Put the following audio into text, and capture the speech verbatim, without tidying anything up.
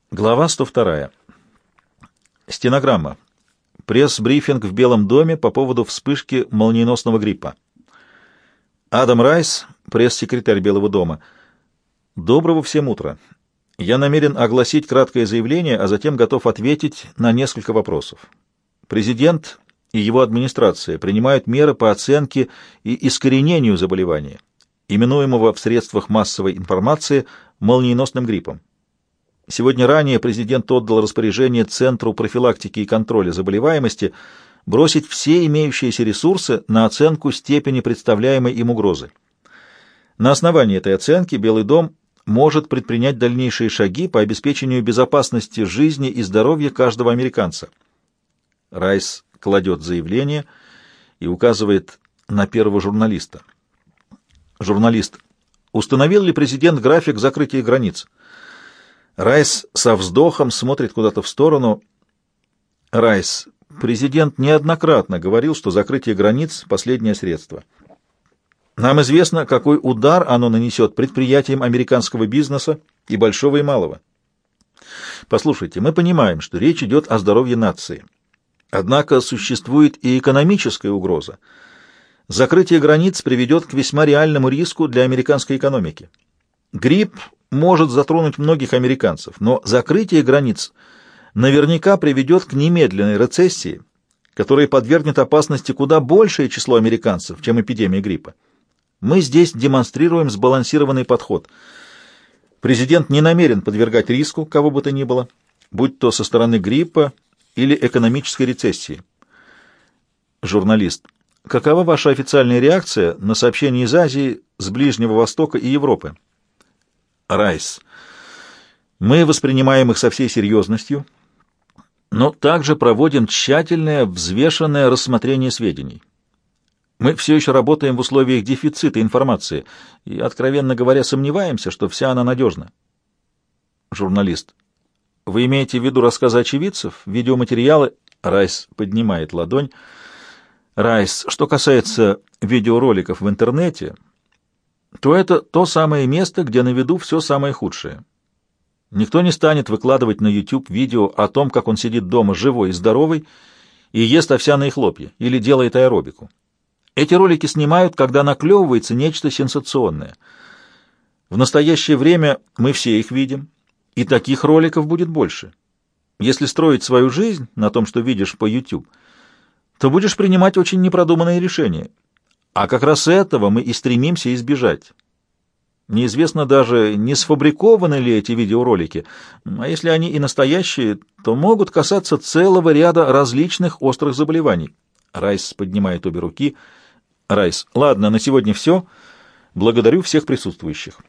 Глава сто вторая. Стенограмма. Пресс-брифинг в Белом доме по поводу вспышки молниеносного гриппа. Адам Райс, пресс-секретарь Белого дома. Доброго всем утра. Я намерен огласить краткое заявление, а затем готов ответить на несколько вопросов. Президент и его администрация принимают меры по оценке и искоренению заболевания, именуемого в средствах массовой информации молниеносным гриппом. Сегодня ранее президент отдал распоряжение Центру профилактики и контроля заболеваемости бросить все имеющиеся ресурсы на оценку степени представляемой им угрозы. На основании этой оценки Белый дом может предпринять дальнейшие шаги по обеспечению безопасности жизни и здоровья каждого американца. Райс кладет заявление и указывает на первого журналиста. Журналист. Установил ли президент график закрытия границ? Райс со вздохом смотрит куда-то в сторону. Райс. Президент неоднократно говорил, что закрытие границ — последнее средство. Нам известно, какой удар оно нанесет предприятиям американского бизнеса, и большого, и малого. Послушайте, мы понимаем, что речь идет о здоровье нации. Однако существует и экономическая угроза. Закрытие границ приведет к весьма реальному риску для американской экономики. Грипп может затронуть многих американцев, но закрытие границ наверняка приведет к немедленной рецессии, которая подвергнет опасности куда большее число американцев, чем эпидемия гриппа. Мы здесь демонстрируем сбалансированный подход. Президент не намерен подвергать риску кого бы то ни было, будь то со стороны гриппа или экономической рецессии. Журналист. Какова ваша официальная реакция на сообщения из Азии, с Ближнего Востока и Европы? Райс. Мы воспринимаем их со всей серьезностью, но также проводим тщательное, взвешенное рассмотрение сведений. Мы все еще работаем в условиях дефицита информации и, откровенно говоря, сомневаемся, что вся она надежна. Журналист. Вы имеете в виду рассказы очевидцев, видеоматериалы? Райс поднимает ладонь. Райс, что касается видеороликов в интернете, то это то самое место, где на виду все самое худшее. Никто не станет выкладывать на YouTube видео о том, как он сидит дома живой и здоровый и ест овсяные хлопья или делает аэробику. Эти ролики снимают, когда наклевывается нечто сенсационное. В настоящее время мы все их видим, и таких роликов будет больше. Если строить свою жизнь на том, что видишь по YouTube, то будешь принимать очень непродуманные решения. А как раз этого мы и стремимся избежать. Неизвестно даже, не сфабрикованы ли эти видеоролики, а если они и настоящие, то могут касаться целого ряда различных острых заболеваний. Райс поднимает обе руки. Райс. Ладно, на сегодня все. Благодарю всех присутствующих.